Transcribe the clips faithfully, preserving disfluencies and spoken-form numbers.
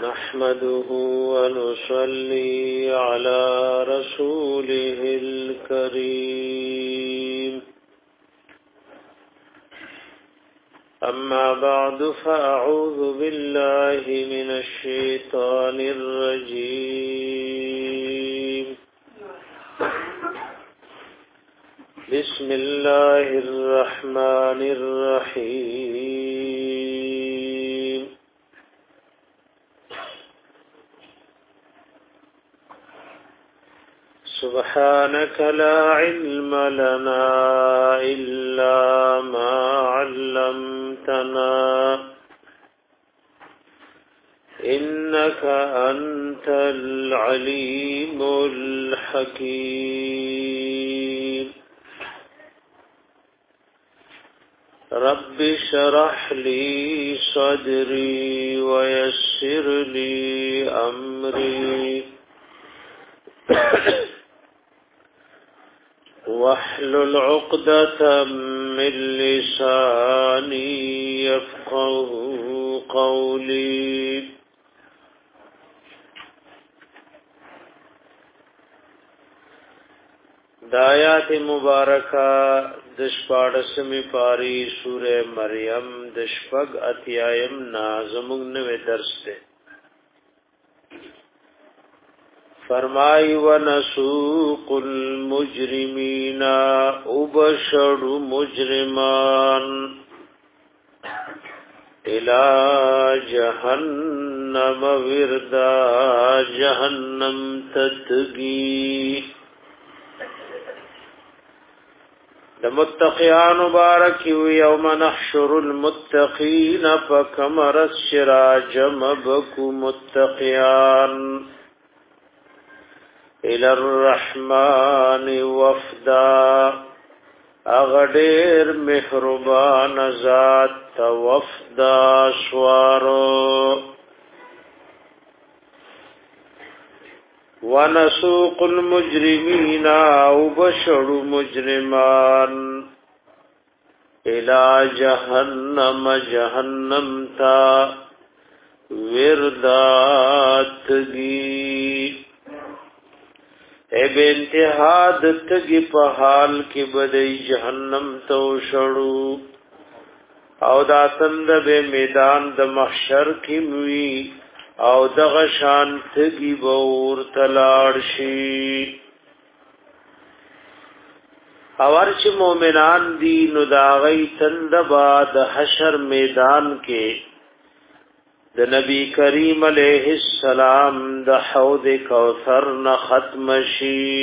نحمده ونصلي على رسوله الكريم أما بعد فأعوذ بالله من الشيطان الرجيم بسم الله الرحمن الرحيم سبحانك لا علم لنا إلا ما علمتنا إنك أنت العليم الحكيم رب اشرح لي صدري ويسر لي أمري واحلل عقدة من لساني يفقه قولي دایات مبارکہ دشپاڑسمی پاری سورہ مریم دشپگ اتیایم نازمون نوے درس دے فرمائی ونسوق المجرمین ابشر مجرمان الى جہنم وردا جہنم تتگی المتقیان مبارک یوم نحشر المتقین فکمر السراج مبکو متقیان الى الرحمن وفدا اغدیر محربان ذات وفدا سوارو ونسوق المجرمین وبشر مجرمان الى جہنم جہنم تا وردات گی اے بے انتہا دتگی پہال کی بدئی جہنم تو شڑو او دا تند بے میدان د محشر کی موی او دغشان تگی بور تلارشی اورچ مومنان دی نداغی تندبا د حشر میدان کے د نبی کریم علیہ السلام د حوض کوثر نه ختم شي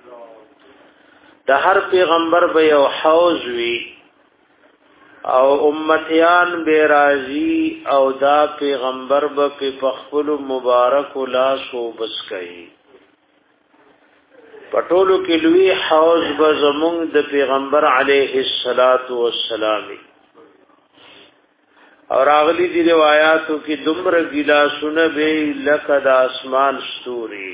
د هر پیغمبر به یو حوض وی او امتیان به راضی او دا پیغمبر به په خپل مبارک لاسو بس کوي پټولو کې لوی حوض به زمونږ د پیغمبر علیہ الصلات والسلام اور اغلی دی روایاتو کی دمر گلاسونه به لکه د اسمان ستوري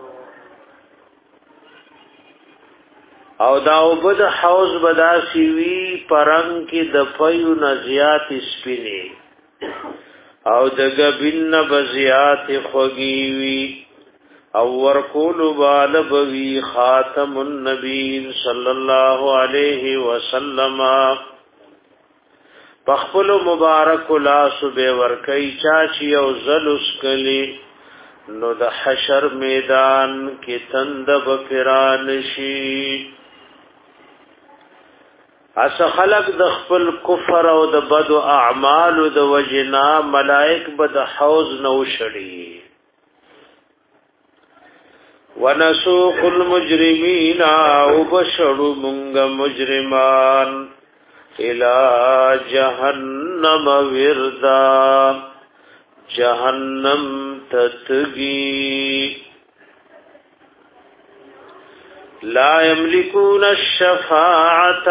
او دا وبد حوض بداسي وی پرنګ کی د پيو نزيات سپيني او د غبن بزيات خوږي وی او ورکول بالبوي خاتم النبي صلى الله عليه وسلم پخپل مبارک لا صبح ورکی چاچی او زلس کلی نو د حشر میدان کی تند بفران شی اس خلق د خپل کفر او د بد اعمال او د وجنا ملائک بد حوض نو شړي ونسوق المجرمین او بشر منگ مجرمان الى جہنم وردا جہنم تتگی لا یملکون الشفاعت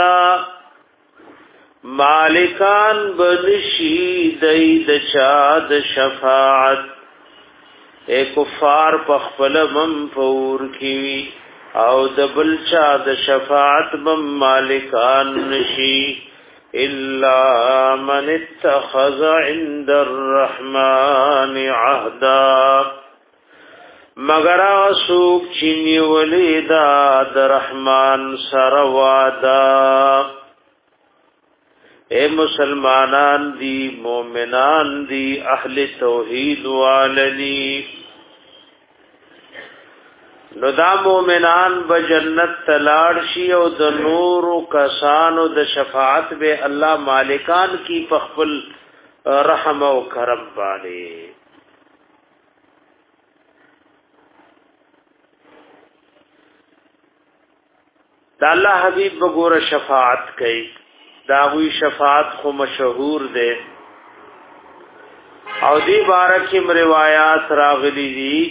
مالکان بنشی دید چاد شفاعت اے کفار پخپل منفور کی او دبل چاد شفاعت بم مالکان نشی الا من اتخذ عند الرحمن عهدا مگر اسوک چینی ولیدا در رحمان سروادا اے مسلمانان دی مومنان دی اہل توحید والدی نو دا مومنان بجنت تلاړ شي او د نور کسانو د شفاعت به الله مالکان کی پخپل رحم او کرم باندې دا الله حبیب وګوره شفاعت کوي دا وی شفاعت خو مشهور ده او دی بارکیم روایات راغلی دي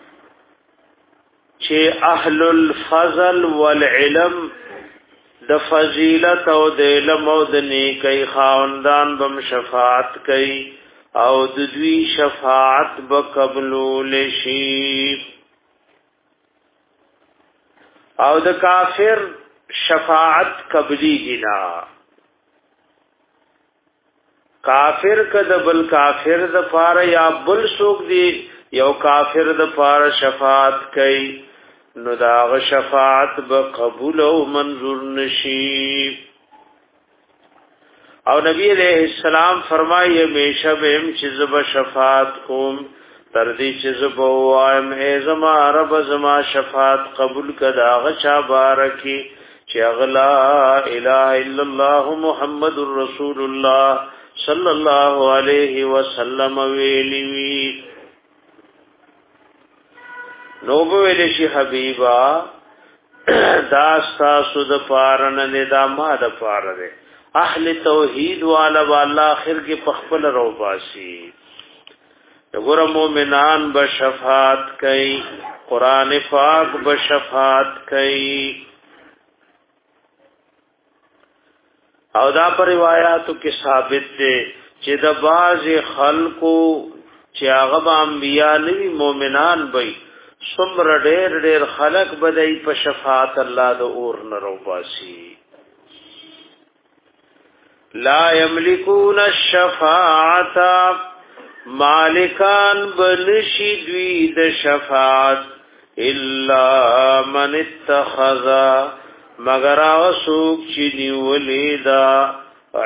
چې اهل الفضل والعلم د فضیلت او د علم او د نیکی خاوندان بم شفاعت کوي او د دوی شفاعت به قبول شي او د کافر شفاعت قبلی گنا کافر کده بل کافر د پاره یا بل سوک دی یو کافر د پاره شفاعت کوي نو دا شفاعت به قبول او منظور نشي او نبی علیہ السلام فرمایي همیشه بهم چې زب شفاعت کوم تر دې چې زب وایم ای زما رب زما شفاعت قبول کدا غچا بارکی چې اغلا اله الا الله محمد رسول الله صلی الله علیه وسلم ویلی وی نو ویل شي حبیبا داستا سود پارن نه دا ما د پاره اهل توحید والا والله اخر کې پخپل رو باسي وګور مومنان بشفاعت کوي قران پاک بشفاعت کوي او دا پر روایتو کې ثابت دي چې د باز خلقو چې هغه انبیاء نوی مومنان وي سمر ډېر ډېر خلق بدای په شفاعت الله د اور نه روباسي لا یملکون الشفاعه مالکان بنشي دوی د شفاعت الا من اتخذ مگر اسوک چې نیولې دا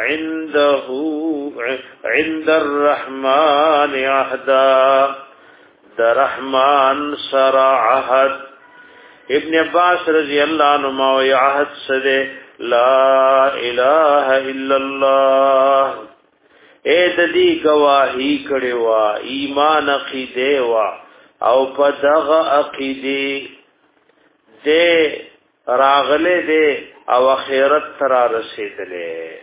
عنده عند الرحمن عهدا در رحمان سرا عهد ابن عباس رضی اللہ عنہ و عهد سده لا الہ الا اللہ اے ددی گواہی کړي وا ایمان عقیده وا او په دغه عقیده دې راغله دې او اخرت تر رسیدلې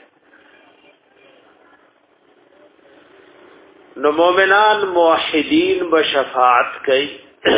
نو مومنان موحدین بشفاعت کوي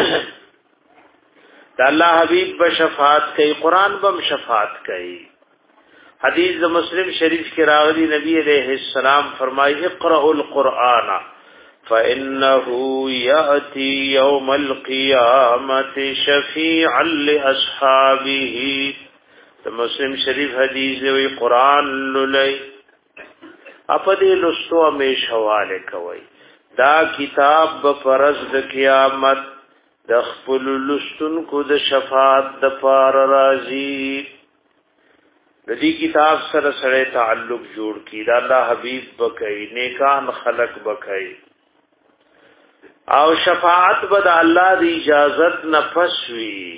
دا الله حبیب بشفاعت کوي قران بم شفاعت کوي حدیث مسلم شریف کې راغلی نبی علیہ السلام فرمایي اقرأوا القرآن فإنه يأتي يوم القيامة شفيعا لأصحابه مسلم شریف حدیث دی قرآن للی اپدې لستو همیشه حواله کوي دا کتاب پرز د قیامت د خپل لستون کو د شفاعت د پار راضی د دې کتاب سره سره تعلق جوړ کی دا الله حبیب بکای نیکان خلق بکای او شفاعت بد الله دی اجازت نفس وی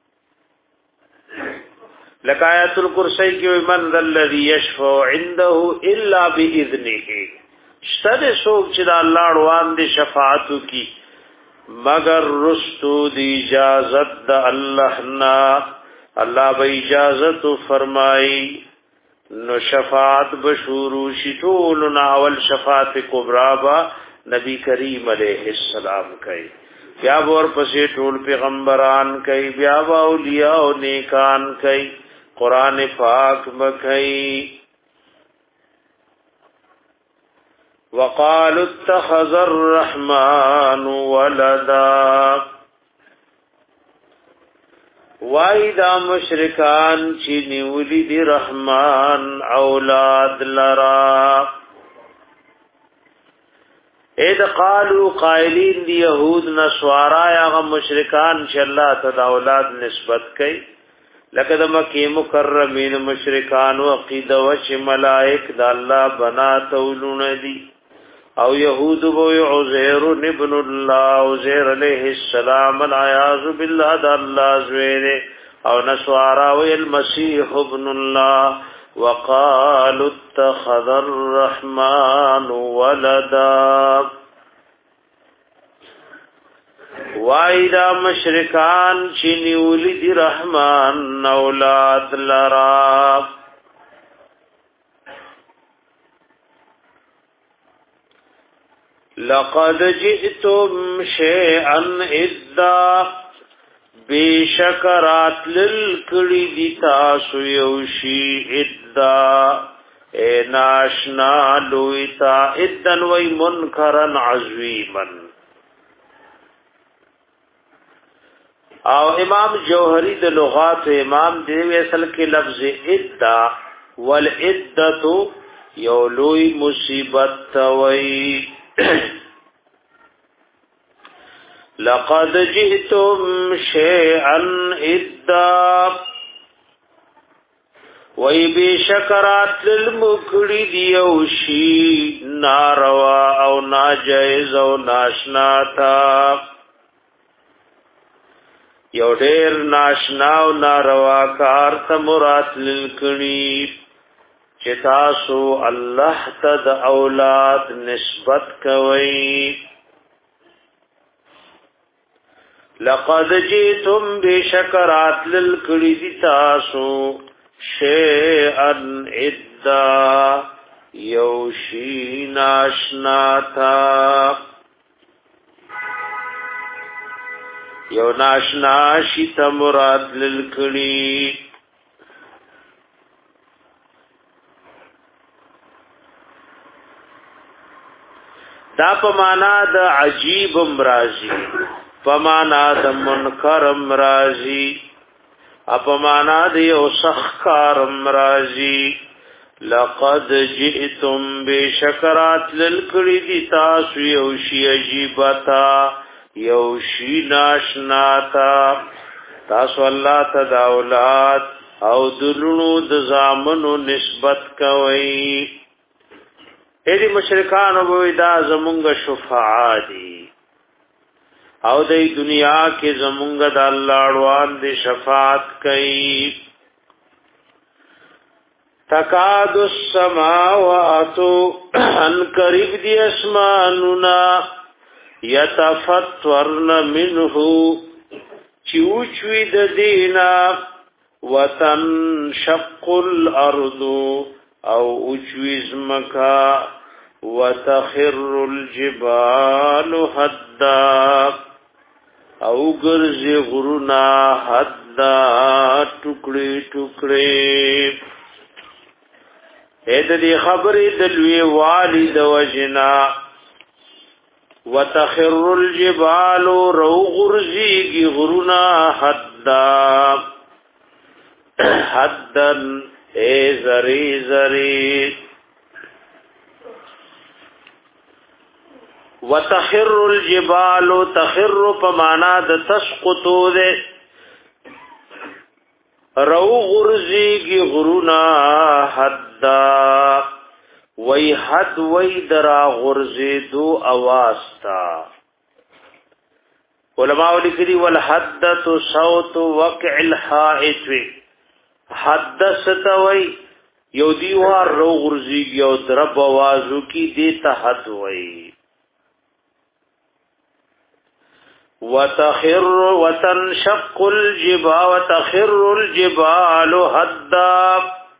لکایت الکرسی کی من ذا الذی یشفع عنده الا باذنه شته سوک چې د الله روان دي شفاعت کی مگر رستو دی اجازت د الله نا الله به اجازت فرمای نو شفاعت بشورو شتول ناول شفاعت کبرا با نبی کریم علیہ السلام کوي بیا ور پسې ټول پیغمبران کوي بیا اولیاء او نیکان کوي قرآن پاک بکئی وقالوا اتخذ الرحمن ولدا وایدا مشرکان چې نیولی دی رحمان اولاد لرا اذ قالوا قائلین دی یهود نسوارا یا مشرکان چې الله ته اولاد نسبت کوي لکه د مکه مکرمین مشرکان او عقیده او چې ملائک د الله بنات ولونه دي او یهود بو عزیر ابن الله عزیر علیہ السلام العیاذ بالله د الله زویره او نسوارا او المسیح ابن الله وقالوا اتخذ الرحمن ولدا وایدا مشرکان چینی ولید رحمان اولاد لرا لقد جئتم شیئا اذا بیشکرات للکڑی دی تاسو یوشی اذا اے ناشنا لویتا اذن وی منکرن عظیمن او امام جوہری د لغات امام دی اصل کې لفظ عدہ والعدۃ یولوی مصیبت وی لقد جئتم شیئا عدہ وی بشکرات للمکڑی دیوشی ناروا او ناجائز او ناشناتا یو ډیر ناشنا او ناروا کار ته مراد للکړي چې تاسو الله ته د اولاد نسبت کوي لقد جئتم بشکرات للکړي دي تاسو شیئا عدا یو شی ناشنا تا یو ناشنا شیط مراد للکڑی دا پمانا دا عجیب امراضی پمانا دا منکر امراضی اپمانا دا یو سخکار امراضی لقد جئتم بشکرات للکڑی دی تاسو یوشی عجیبتا یوشی ناشناتا تاسو الله ته د اولاد او دلونو د زامنو نسبت کوي اې مشرکان وې دا زمونږ شفاعا دي او د دنیا کې زمونږ د الله اړوان دي شفاعت کوي تکاد السماوات ان قریب دي اسماننا یتفتورن منه چوچوی د دینا وتنشق الارض او اوچویز مکا وتخر الجبال حدا او گرزی غرونا حدا ٹکڑی ٹکڑی اید دی خبری دلوی والد وجنا وتخر الجبال رو غرزیگی غرونا حدا حدن اے زری زری وتخر الجبال تخر پمانا د تسقطو دے رو غرزیگی غرونا حدا وی حد وی درا غرزی دو اواستا علماء لکلی والحدت صوت وقع الحائط وی حدثت وی یو دیوار رو غرزی یو درب آوازو کی دیتا حد وی وتخر وتنشق الجبال وتخر الجبال حدا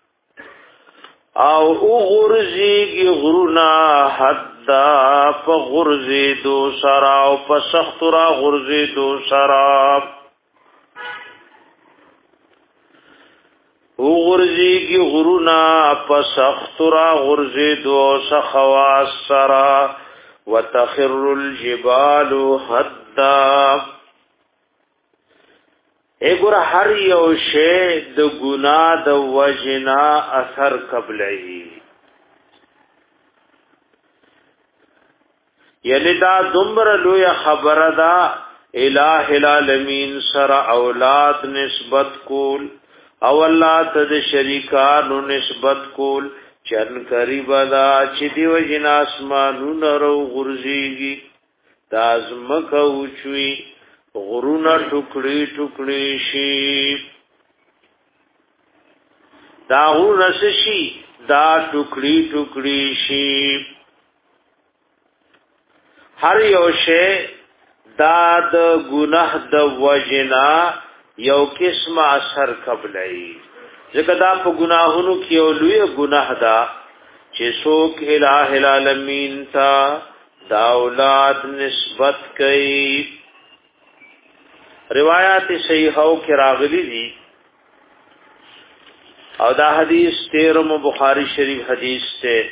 او غرزیگی غرونا حدا پا غرزی دو سرا او پا سخت را غرزی دو سرا غرزیگی غرونا پا سخت را غرزی دو سخواس سرا وتخر الجبال حدا اګور هر یو شی د ګنا د وجنا اثر قبلای یعنی دا دمر لوی خبر دا الہ العالمین سر اولاد نسبت کول او الله ته شریکانو نسبت کول چن قریب دا چې دی وجن اسمانونو رو غرزيږي دازمک اوچوي غرونا ټوکړي ټوکړي شي دا غرس شي دا ټوکړي ټوکړي شي هر یو شی دا د ګناه د وجنا یو قسم اثر قبلای ځکه دا په ګناهونو کې یو لوی ګناه دا چې څوک الٰه العالمین تا دا اولاد نسبت کوي روایت صحیحو کې راغلي دي او دا حدیث تیرم بخاری شریف حدیث سے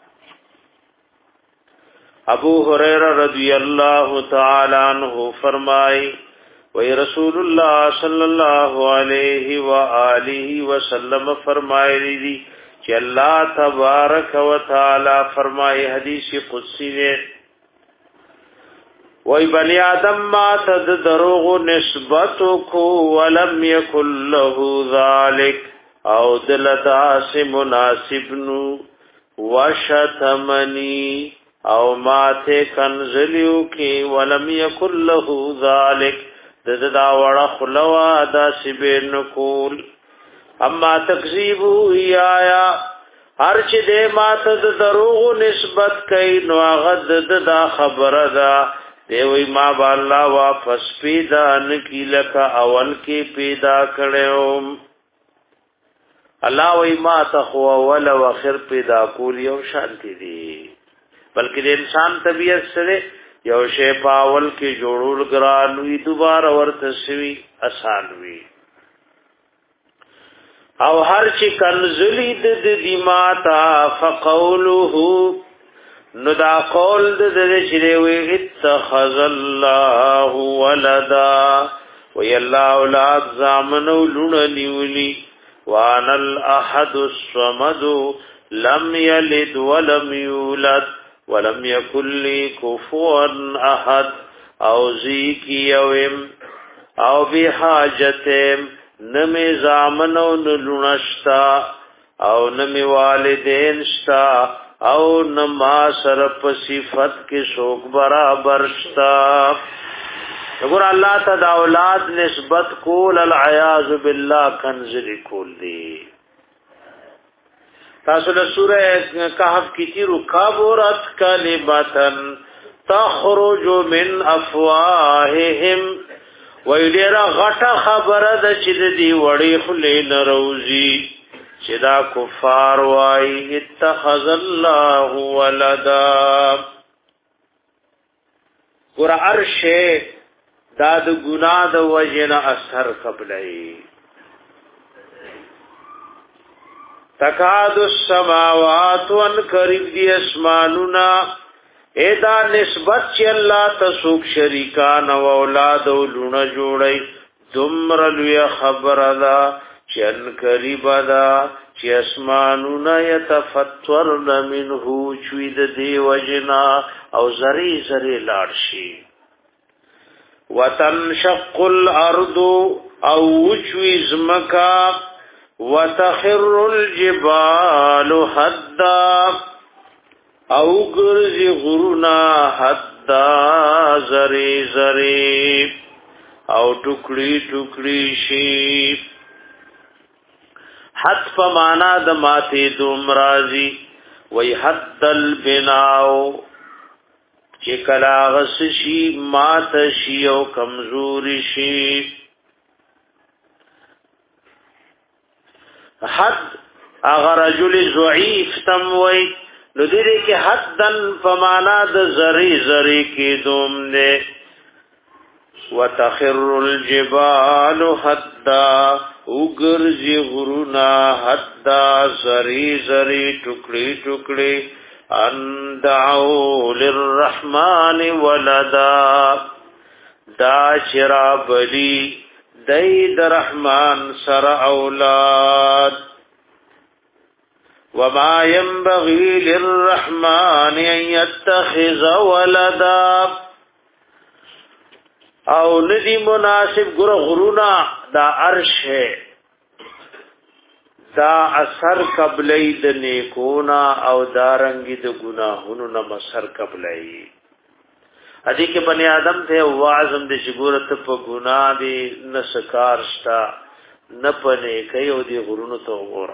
ابو ہریرہ رضی اللہ تعالی عنہ فرمائے وی رسول اللہ صلی اللہ علیہ وآلہ وسلم فرمائے دی کہ اللہ تبارک و تعالی فرمائے حدیث قدسی نے وی بنی آدم ما تد دروغ نسبت کو ولم یکن له ذالک او دلتا سے مناسب نو وشتمنی او ماته کنزلیو کی ولم یکن له ذالک ددا وڑا خلوا دا سبین کول اما تکذیبو آیا هر چې دې ماته د دروغ نسبت کئ نو غد ددا خبر دا دی وی ما بالله واپس پیدا نکی لکا اول کې پیدا کړو الله وی ما تخو اول او اخر پیدا کول یو شانتی دی بلکې د انسان طبیعت سره یو شی پاول کې جوړول ګران وی دوباره ورته سوي آسان وی او هر چې کنزلی د دیماتا فقوله نو دا قول د دې چې وی اتخذ الله ولدا وی الله اولاد زامنو لونه نیولی وان الاحد الصمد لم يلد ولم يولد ولم يكن لي كفوا احد او ذکی یوم او بحاجتم نمی زامنو نلونشتا او نمی والدین شتا او نما سرپ صفت کی شوق برابر شتا اگر اللہ تا دا اولاد نسبت کول العیاذ باللہ کنزلی کول دی تاسو له سوره کهف کی تیرو کابورت کلمتن تخرج من افواههم ویډیرا غټه خبره د چې دی وړي خلې نروزی چې دا کفار وای اتخذ الله ولدا ګور ارشه دا د ګناه د وجنه اثر قبلای تکاد السماوات وان قریب دی اسمانونا ایدا نسبت چی اللہ تسوک شریکان و اولاد و لون جوڑی دمر لوی خبر دا چی ان قریب دا چی اسمانونا یتفتورن منہو چوید دی وجنا او زری زری لارشی وتنشق الارض او چوی زمکا وتخر الجبال حدا او گرزی غرونا حدا زری زری او ٹکڑی ٹکڑی شی حد فمانا دماتی دومرازی وی حد البناو چی کلاغس شی مات شی او کمزوری شی حد اگر رجل ضعیف تموی نو دیده که حدن فمانا د زری زری کی دوم دے وتخر الجبال حدا اگرزی غرونا حدا زری زری ٹکڑی ٹکڑی ان دعو للرحمن ولدا دا شرابلی دید رحمان سر اولاد وما ينبغي للرحمن ان يتخذ ولدا او ندی مناسب ګره غرونا دا عرش ہے دا اثر قبلی د نیکونا او دارنګي د ګناهونو نه مسر قبلی ادي کې بني آدم ته واعظم د شګورت په ګناه دي نسکار شتا نه پنه کوي او دی غرونو ته وګوره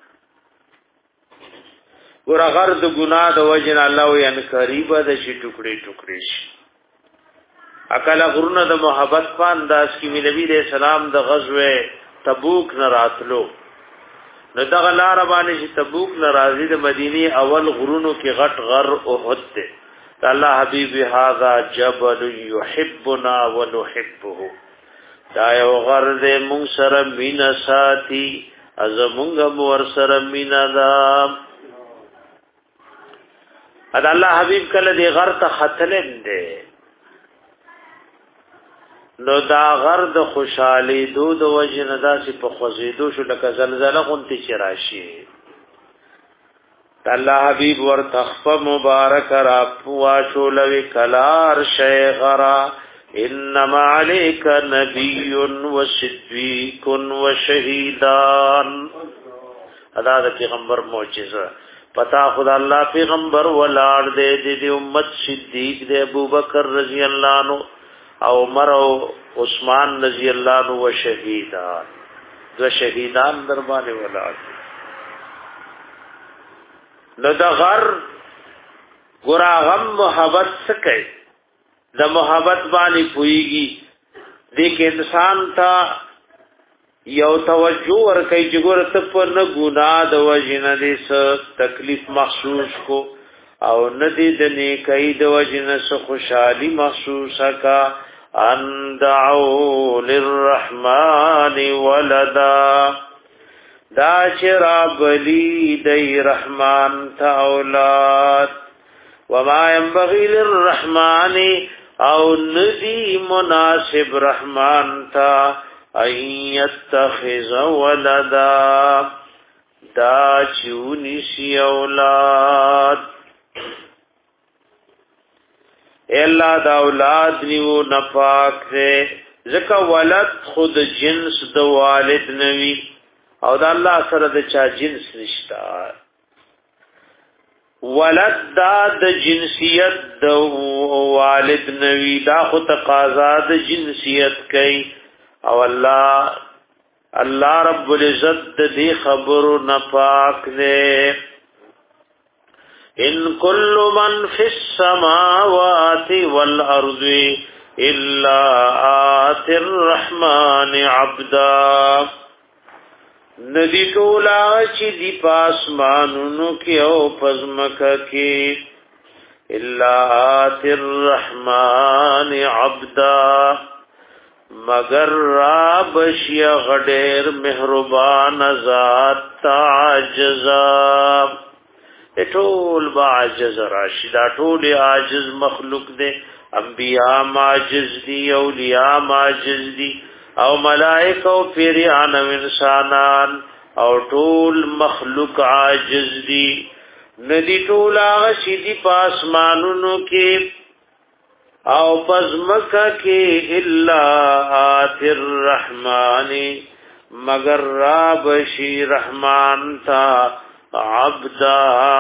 ګور غر د ګناه د وجن الله یې قریبه د شي ټوکړي ټوکړي شي اکل غرونه د محبت په انداز کې نبی رسول سلام د غزوه تبوک نه راتلو نو دغه لار باندې چې تبوک ناراضي د مدینه اول غرونو کې غټ غر احد ته الله حبيب هذا جبل يحبنا ونحبه دا یو غر دې مونږ سره مینا ساتي از مونږ مور سره مینا دا ادا الله حبيب کله دې غر ته خطلم دې نو دا غر د خوشحالي دود وجنه داسې په خوځېدو شو لکه زلزلہ غونتی چراشي الله حبيب ور تخف مبارک را پوا شو لوي کلار شیغرا انما عليك نبي وصديق وشهيدان ادا د پیغمبر معجزه پتا خدا الله پیغمبر ولاړ دې دې امت صدیق دې ابوبکر رضی الله عنه او عمر او عثمان رضی الله عنه و شهیدان دو شهیدان در باندې ولاړ نو دا غر ګور غم محبت سکے د محبت باندې پويږي د کې انسان ته یو توجه ور کوي چې ګور ته په نه ګناه د وجنه دې څه تکلیف محسوس کو او ندی د نیکۍ د وجنه څه خوشحالي محسوسه کا ان دعو للرحمن ولدا دا شراب لی دی رحمان تا اولاد وما ينبغي للرحمن او ندی مناسب رحمان تا ان يتخذ ولدا دا چونی سی اولاد الا دا اولاد نیو نپاک دے زکا ولد خود جنس د والد نوی او دا الله سره د چا جنس نشتا ولد دا د جنسیت د والد نوی دا خود تقاضا د جنسیت کوي او الله الله رب العزت دې خبرو نپاک دے ان كل من في السماوات والارض الا آتي الرحمن عبدا ندی ټولا چې دی پاسمانونو کې او پزمکه کې الا آتي الرحمن عبدا مگر را بشي غډېر مهربان ذات عاجزا ټول با عاجز راشد ټول عاجز مخلوق دے انبیاء عاجز دی اولیاء عاجز دی او ملائکه او پیران او انسانان او ټول مخلوق عاجز دی ندی ټول هغه چې دی پاسمانونو کې او پزمکه کې الا آت الرحمن مگر را بشی رحمان تا عبدا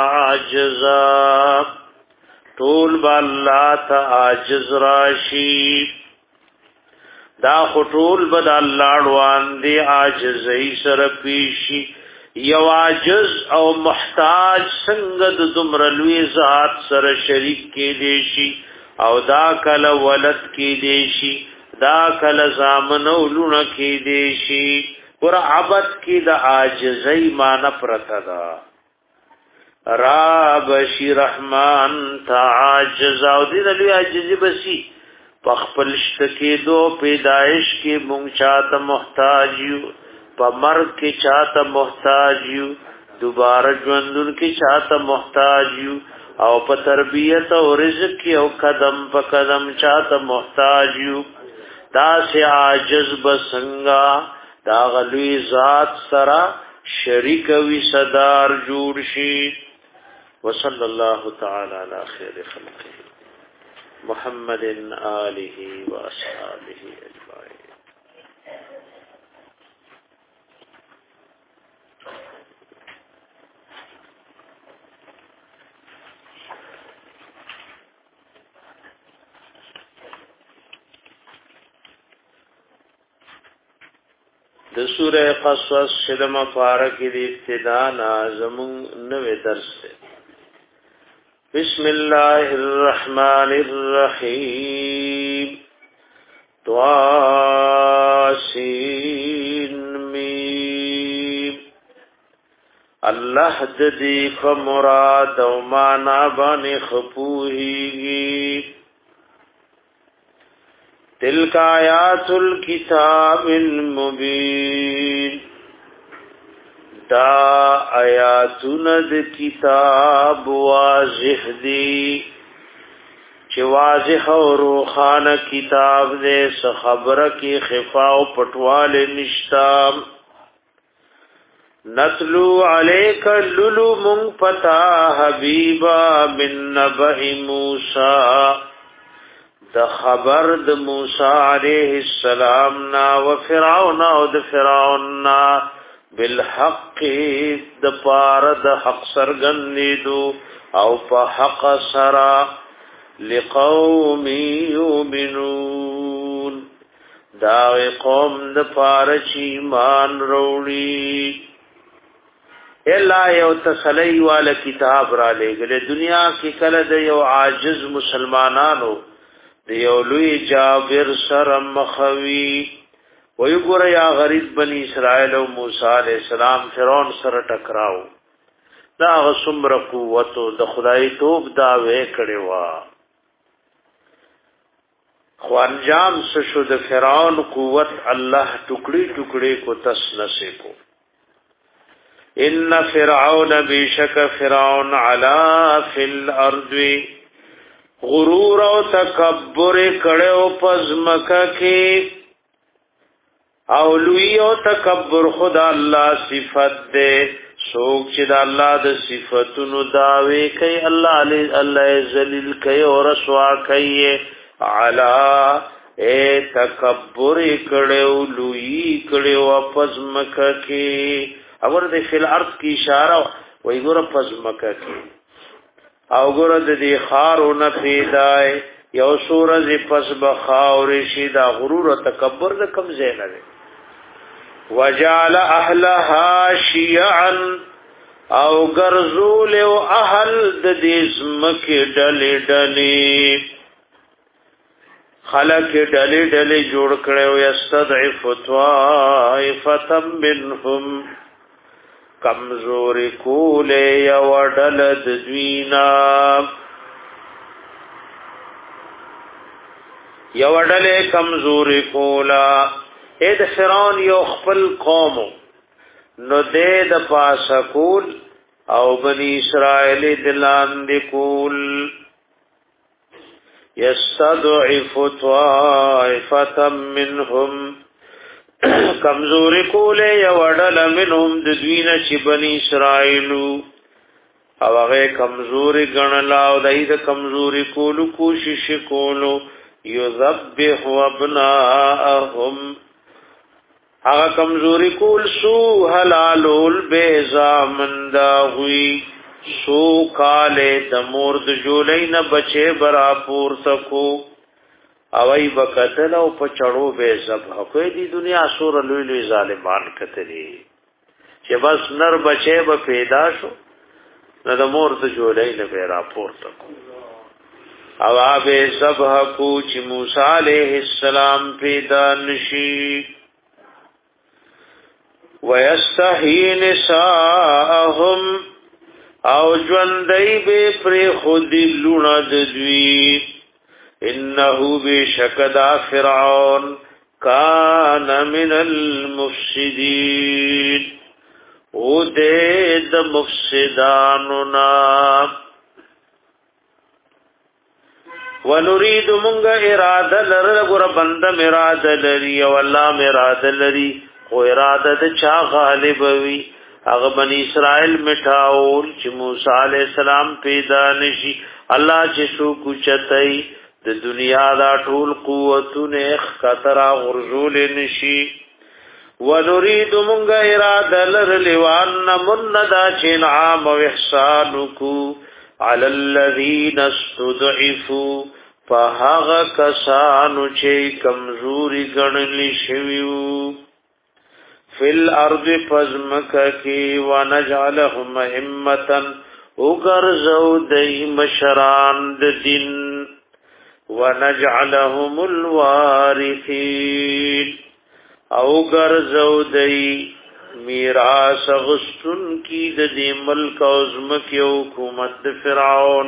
عجزا طول بالله تا عاجز راشی دا خطول بد الله روان دی عاجزی سره پیشی یو عاجز او محتاج څنګه د دمرلوی ذات سره شریک کې دی شي او دا کله ولد کې دی شي دا کله زامن او لونه کې دی شي ور عبادت کی د عاجزی مان پرتدا را بشی رحمان تعاجز او دې لوی عاجزی بسی پخپل شتکی دو پیدائش کی مونږ چاته محتاج یو په مرګ کې چاته محتاج یو دوباره ژوندون کې چاته محتاج یو او په تربیت او رزق کې او قدم په قدم چاته محتاج یو دا سه عاجز بسنګا دا غلوی ذات سرا شریک وی صدار جوړ شي. وصلی الله تعالی علی خیر خلقه محمد آله و اصحابه اجمعین. د سوره قصص شدم پارک دی ابتدا نازمون نوے درس ہے. بسم الله الرحمن الرحیم. طاسین میم. الله د دې په مراد او معنا باندې خپوهیږي. تلک آیات الكتاب المبین. دا آیاتونه د کتاب واضح دی چې واضح او روخانه کتاب دې څه خبره کې خفا او پټواله نشتا. نتلو علیک للو من پتا حبیبا من نبأ موسی. د خبر د موسی علیہ السلام نا و فرعون او د فرعون نا بالحق د پار د حق سرګندیدو او په حق سرا لقوم یؤمنون. دا قوم د پار چې ایمان وروړي. الا یو تسلی والا کتاب را لګل دنیا کې کله د یو عاجز مسلمانانو دیو لوی جابر سر مخوی ویګور یا غریب بنی اسرائیل او موسی علیہ السلام فرعون سره ټکراو. دا غسمر قوت د خدای توب دا وې کړي وا. خو انجام شو د فرعون قوت الله ټوکړي ټوکړي کو تس نسې کو. ان فرعون بشک فرعون علا فی الارض. غرور او تکبر کړو پزمکه کې او لوی او تکبر خدا الله صفت دے. سوک چې د الله د صفاتونو داوي کوي الله علی الله ذلیل کوي او رسوا کوي. علا اے تکبر کړو لوی کړو پزمکه کې. اور د فل ارض کی اشاره وای ګور پزمکه کې او ګور د دې خارونه پیدای یو سورج پس بخاور شي. دا غرور او تکبر د کم ځای نه دی. وجعل اهلها شيعا او غرزول او اهل د دې زمکه ډلې ډلې خلق ډلې ډلې جوړ کړو. یستضعف طائفه منهم. کمزوری کوله یو ډله د دوینا یو ډله کمزوری کولا. اې د فرعون یو خپل قوم نو دې د پاسه کول او بنی اسرائیل دلان دی کول. یستضعف طائفه منهم. کمزوری کوله یا وډل منهم د دوینه چې بنی اسرائیلو او هغه کمزوری ګڼلا او دای د کمزوری کولو کوشش کولو. یذبح ابناءهم. هغه کمزوری کول سو حلالول بیزا مندا ہوئی. سو کاله د مور د جولین بچي برا پور تکو او ای بکتل او په چړو به ذبح کوي. دی دنیا سور لوی لوی ظالمان کتلی چې بس نر بچي به پیدا شو نو د مور ته جوړای نه به را پورته کو او به ذبح کو چې موسی عليه السلام پیدا نشي. ويستحيي نساءهم او ژوندۍ به پر خود لونه د دوی. انه بشکدا فرعون کان من المفسدين. او دې د مفسدانو نا. ونريد منغ اراده لره ګور بنده اراده لري او الله اراده لري. او اراده د چا غالب وي هغه بنی اسرائیل مټاول چې موسی علی السلام پیدا نشي الله چې شو کوچتای د دنیا دا ټول قوتونه خطر غرزول نشي ونريد منغ اراده لرلوان من دا چین عام و احسانکو علی الذین استضعفوا فهغ کسانو چه کمزوری گنلی شویو فی الارض پزمکا کی ونجعلهم امتا اگرزو دی مشران دین ونجعلهم الوارثین او گرزو دی میراث غستن کی د دې ملک او زمکه او حکومت فرعون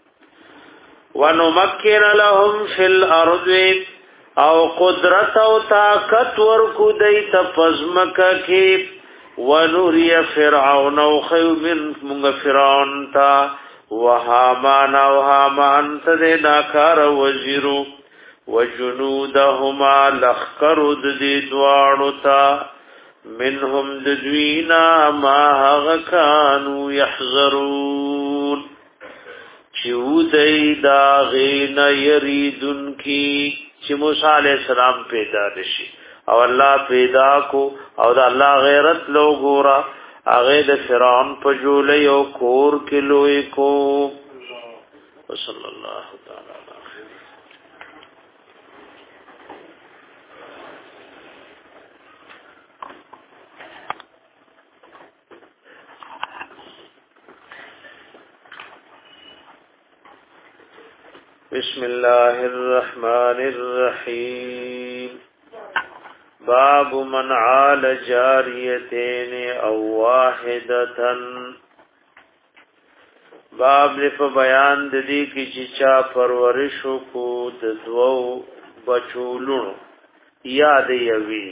ونمکن لهم فی الارض او قدرت او طاقت ورکو دی تپزمکه کی ونوری فرعون او خیو من منگ فرعون تا وحامان او حامان تده ناکار وزیرو وجنودهما لخکر ددی دوانو تا منهم ددوینا ما هغ کانو یحذرون چیو دی داغین یریدن کی چی موسیٰ علیہ السلام پیدا نشی او الله پیدا کو او دا الله غیرت لو گورا اغه د فرعون په جولې او کور کې لوی کو صلی الله تعالی بسم الله الرحمن الرحيم باب من عال جاريتين او واحدة باب لف بیان د دې کې چې چا پرورش کو د دوو بچولونو یاد یوي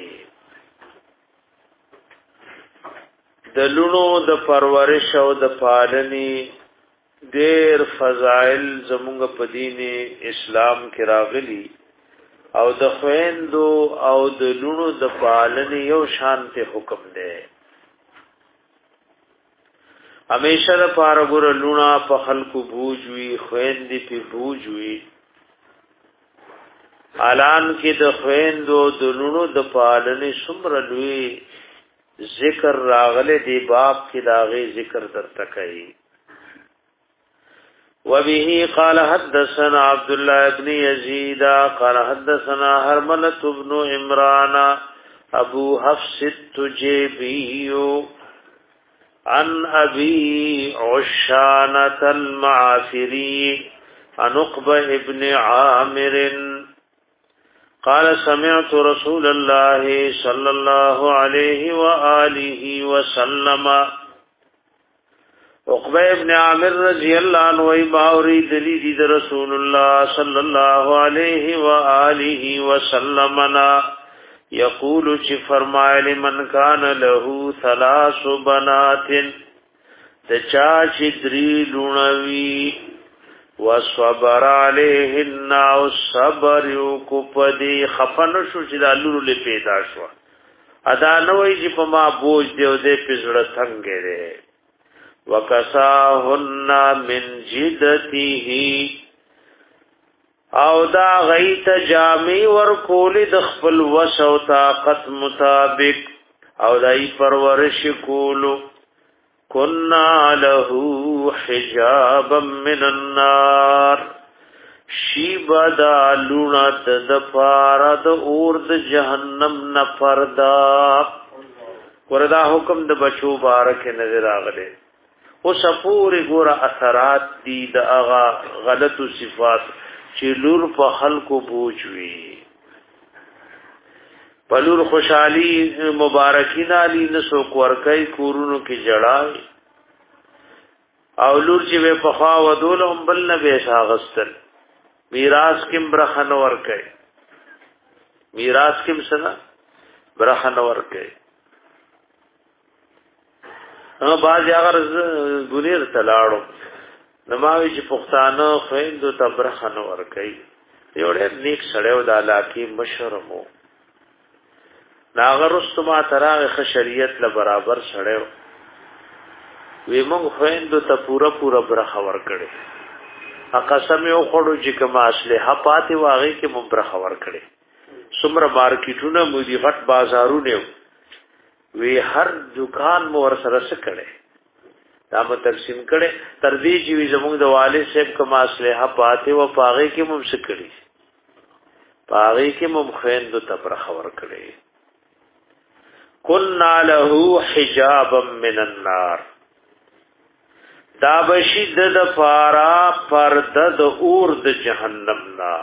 د لونو د پرورش او د پالنې دیر فضائل زمونږ په دین اسلام کې راغلي او د خويندو او د لونو د پالنې یو شانته حکم دی همیشه د پاره ګور لونا په خلکو بوجوي خويندې په بوجوي اعلان کې د خويندو د لونو د پالنې څومره لوی ذکر راغله دی باب کې داغه ذکر درته کوي وبه قال حدثنا عبد الله بن يزيد قال حدثنا هرملة بن عمران ابو حفص التجيبي عن ابي عشانة المعافري عن عقبة بن عامر قال سمعت رسول الله صلى الله عليه وآله وسلم عقبہ ابن عامر رضی اللہ عنہ وی باوری دلی دید رسول اللہ صلی اللہ علیہ وآلہ وسلمنا یقول چی فرمائے لمن کان لہو ثلاث بنات تچا چی دری لونوی وصبر علیہن او صبر یو کپدی خفن شو چی دا لولو لی پیدا شو ادا نوی جی پا ما بوج دیو دے پزڑ تنگے دے وکساهن من جدته او دا غیت جامی ورکول د خپل وس او طاقت مطابق او دای پرورش کولو کنا له حجابا من النار شیبدا لونت د فارد اور د جهنم نفردا وردا حکم د بچو بارک نظر اغله او سپور ګور اثرات دي د اغا غلط صفات چې لور په خلقو بوجوي پلور خوشحالی مبارکین علی نسو ورکای کورونو کې جړای او لور چې په خوا ودول هم بل نه به شاغستل میراث کې برخن ورکای میراث کې مسنا برخن ورکای نو باز اگر ګونیر تلاړو نماوی چې پښتانه خويندو تبرخن ور کوي یو ډېر نیک سړیو د علاقې مشرمو ناغرستما تراغ خ شریعت له برابر سړیو وی مونږ خويندو ته پورا پورا برخه ورکړي ا قسم یو خړو چې کما اصله پاتې واغې کې مونږ برخه ورکړي څومره مارکیټونه مو دي غټ بازارونه وی هر دکان مو ور سره سکړي دا به تقسیم کړي تر دې چې وی زموږ د والد صاحب کما اصله پاتې و پاغې کې مونږ سکړي پاغې کې مونږ خويندو ته برخه ورکړي كنا له حجابا من النار دا بشید د فارا پرده د اور د جهنم نا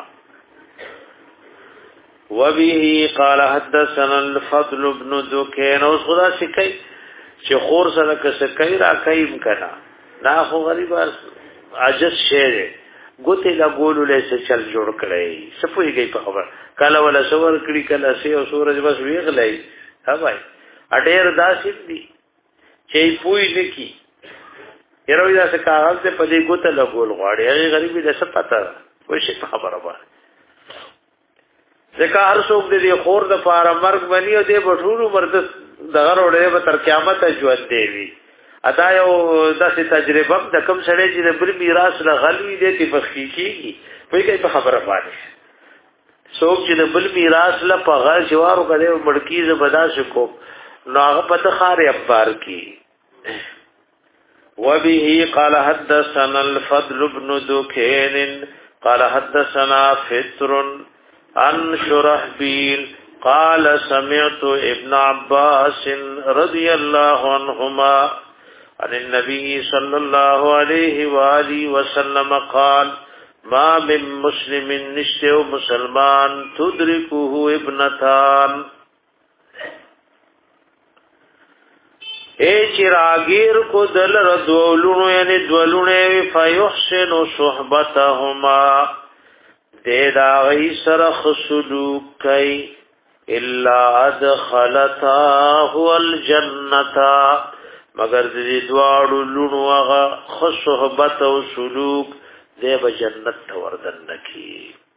وبه قال حدثنا الفضل بن دكين او خدا سکی چې خور سره کس کوي را کایم کنا نا خو غریب عجز شعر ګوتې لا ګولو له څه چل جوړ کړي سپوږی په خبر کله ولا سور کړي کله سي او سورج بس ویغلای ها بھائی اډیر داسې دي چې پوي نکی یروي دا څه کاغذ ته پدې ګوته لګول غواړي هغه غریبي د څه پته وای شي خبره وره ځکه هر څوک دې خور د پاره مرګ بني او دې بټورو مرد دغه وروړي به تر قیامت ژوند دی وی ادا یو داسې تجربه د کم سره چې د بل میراث نه غلوي دې په فقېږي وای کوي په خبره باندې څوک چې د بل میراث له په غل جوارو کړي مړکیز بداش کو ناغه پته خار ابار کی وبه قال حدثنا الفضل بن دكين قال حدثنا فطر عن شرحبيل قال سمعت ابن عباس رضي الله عنهما عن النبي صلى الله عليه وآله وسلم قال ما من مسلم نشته مسلمان تدركه ابنتان اے چراغیر کو دل ردولونو یعنی دولونه فیحسن صحبتهما دے دا غی سرخ سلوک کئی الا ادخلتاه الجنتا مگر دې دوارو لونو هغه صحبت او سلوک دې به جنت ته وردن نکي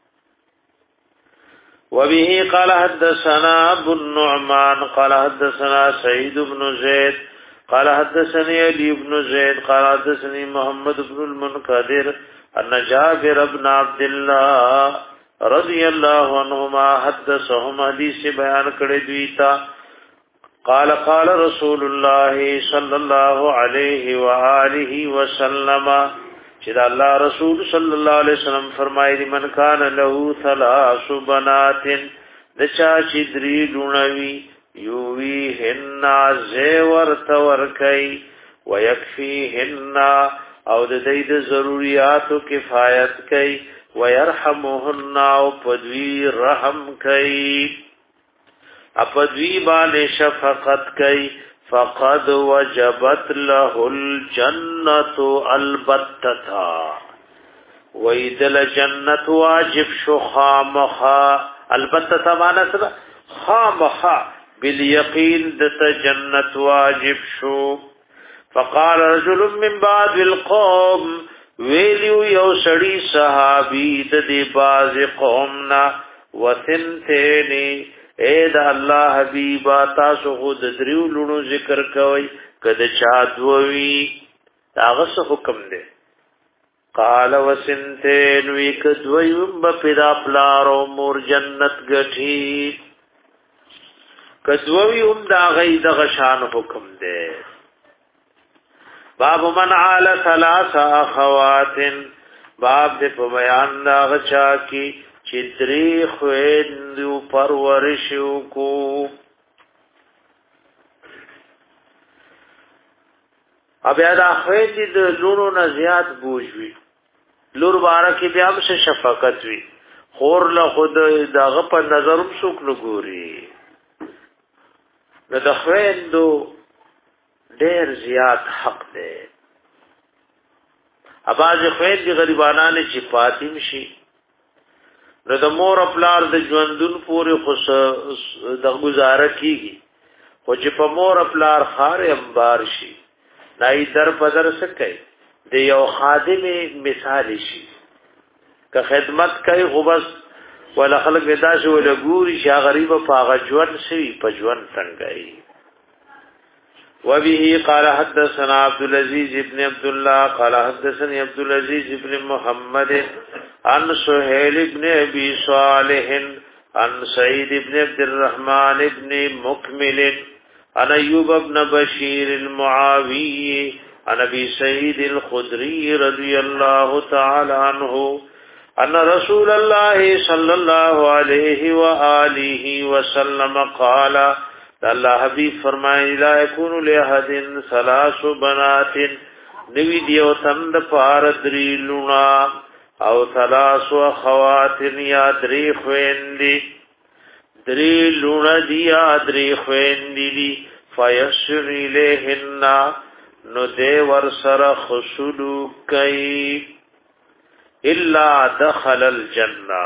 وبه قال حدثنا ابو النعمان قال حدثنا سعيد بن زيد قال حدثني علي بن زيد قال حدثني محمد بن المنكدر ان جابر بن عبد الله رضي الله عنهما حدثهم حديث بیان کړی دوی تا قال قال رسول الله صلى الله عليه واله وسلم چې الله رسول صلی الله علیه وسلم فرمایي من کان له ثلاث بنات دچا چې درې لونوي یووی هن زور تور کوي ويكفيهن او د دې د ضرورتو کفایت کوي ويرحمهن او پدوی رحم کوي اپدوی باندې شفقت کوي فقد وجبت له الجنه البتتا ويدل جنت واجب شو خامخا البتتا معنی څه خامخا باليقين دت جنت واجب شو فقال رجل من بعد القوم ویلیو یو سړی صحابي د دې باز قومنا وثنتنی اے دا الله حبیبا تاسو خود دریو لونو ذکر کوي کده چا دوی داغه حکم دی قال وسنتن وی کدویم بپدا پلارو مور جنت گٹھی کدوی هم دا غی دغه شان حکم دی باب من عال ثلاث اخوات باب دې په بیان دا غچا کی چتری خویندو پرورشو کو ابیا دا خویندی د لونو نه زیات بوجوي لور بارکی بیا هم څه شفقت وی خور له خود دغه په نظرم څوک نه ګوري نو د خویندو ډیر زیات حق دی اباز خویندی غریبانانه چې فاطم شي نو د مور خپلار د ژوندون پورې خص د گزاره کیږي خو چې په مور خپلار خار انبار شي دای در پدر سکه د یو خادم مثال شي که خدمت کوي خو بس ولا خلق داسې ولا ګوري چې غریب په هغه ژوند شي په ژوند څنګه وبه قال حدثنا عبد العزيز ابن عبد الله قال حدثني عبد العزيز ابن محمد عن سهيل ابن ابي صالح عن سعيد ابن عبد الرحمن ابن مكمل عن ايوب ابن بشير المعاوي عن ابي سعيد الخدري رضي الله تعالى عنه ان رسول الله صلى الله عليه واله وسلم قال الله حبیب فرمائے لا يكون لاحد ثلاث بنات نوی دیو تند پار دری لونا او ثلاث اخوات یا دری خویندی دری لونا دی یا دری خویندی دی فیسر الیہن نو دے ورسر خسلو کئی الا دخل الجنہ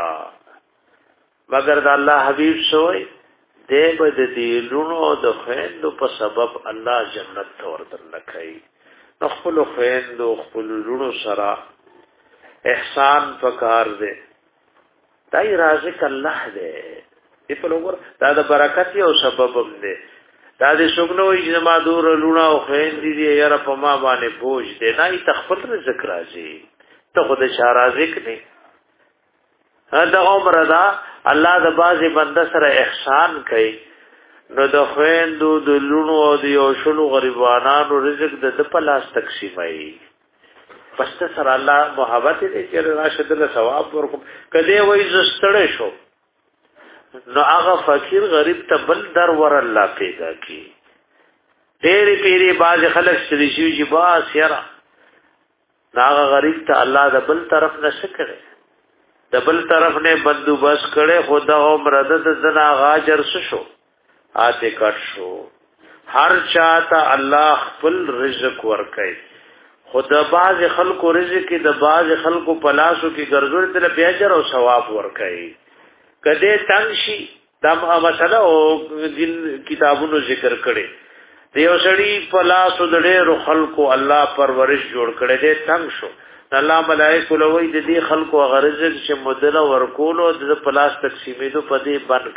مگر دا اللہ حبیب سوئی دے بد دی لونو د خویندو په سبب الله جنت ته ورتل نکای نو خپل خویندو خپل لونو سره احسان پکار دے دای رازق الله دے په لور دا د برکت یو سبب هم دے دا د شګنو چې ما دور لونو او خویندې دی یاره په ما باندې بوج دے نه تخفل رزق راځي ته خود چا رازق نه دا عمر دا الله د بازي بنده سره احسان کوي نو د خويندو د لونو او د یو شلو غریبانو رزق د په لاس تقسیمای پس ته سره الله محبت دې چې راشد له ثواب ورکوم کله وای زستړې شو نو هغه فقیر غریب ته بل در ور الله پیدا کی ډېری پیری باز خلک شری شي چې با سیرا هغه غریب ته الله د بل طرف نشه کړي د بل طرف نه بندوبست کړي خدا او مردد زنا غاجر شو آتے کټ شو هر چاته الله خپل رزق ورکړي خدا باز خلکو رزق د باز خلکو پلاسو کې ګرځول تل بیاجر او ثواب ورکړي کده تنگ شي دا مسله او دین کتابونو ذکر کړي دیو سړی پلاسو د ډېر خلکو الله پرورش جوړ کړي دې تنگ شو الله ملائکه لوی د دې خلکو غرض چې مدله ورکول او د پلاس تقسیمېدو په دې بند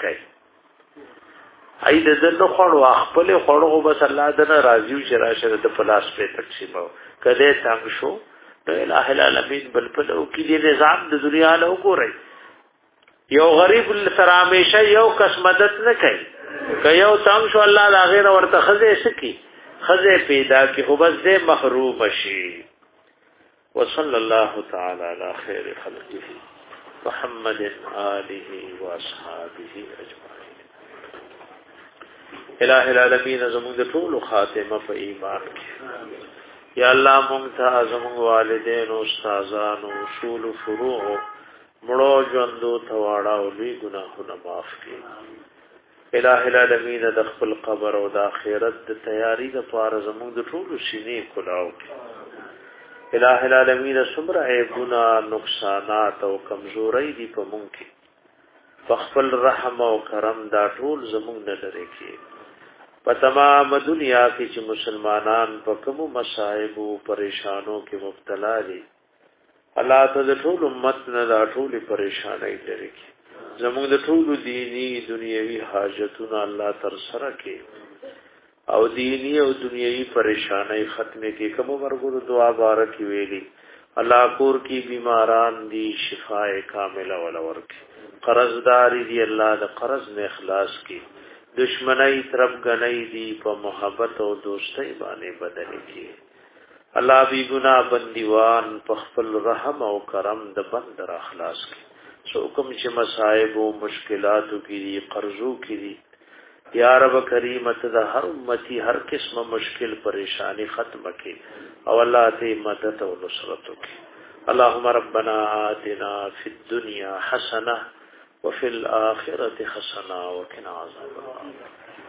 کړي اې د دې نو خړو خپل خړو بس الله دنه راضیو چې راشه د پلاس په تقسیمو کله څنګه شو د الٰه العالمین بل په او کې دې نظام د دنیا له وګورئ یو غریب سره همیشه یو کس مدد نه کوي که یو څنګه شو الله لا غیر ورته خزه سکی خزه پیدا کی خو بس دې محروم شي وصلى الله تعالى على خير خلقه محمد آله واصحابه اجمعين الہ العالمین زمون د ټول خاتمه په ایمان کې یا الله مونږ ته زمون والدین او استادانو اصول فروع مړو ژوندو ثواړه او لوی ګناهونه معاف کړي الہ العالمین د خپل قبر او د آخرت د تیاری لپاره زمون د ټول سینې کلاو الہ العالمین سمره عیبونه نقصانات او کمزوري دي په مونږ کې په خپل رحم او کرم دا ټول زمونږ نه لري کې په تمام دنیا کې چې مسلمانان په کوم مصائب او پریشانو کې مبتلا دي الله تعالی ټول امت نه دا ټول پریشانای لري کې زموږ د ټول دینی دنیوي حاجتونه الله تر سره کې او دینی او دنیوي پریشانای ختمه کې کوم ورغو دعا بارک ویلي الله کور کې بیماران دي شفاء کامله ولا ورکي قرضداري دي الله د قرض نه اخلاص کې دشمنی طرف غنی دی په محبت او دوستۍ باندې بدل کی الله بی گناہ بندیوان په خپل رحم او کرم د بند را اخلاص کی سو کوم چې مصائب او مشکلاتو کې قرضو کې یا رب کریم ته د هر امتی هر قسمه مشکل پریشانی ختم کړي او الله ته مدد او نصرت وکړي اللهم ربنا آتنا فی الدنيا حسنه وفي الآخرة حسنة وقنا عذاب النار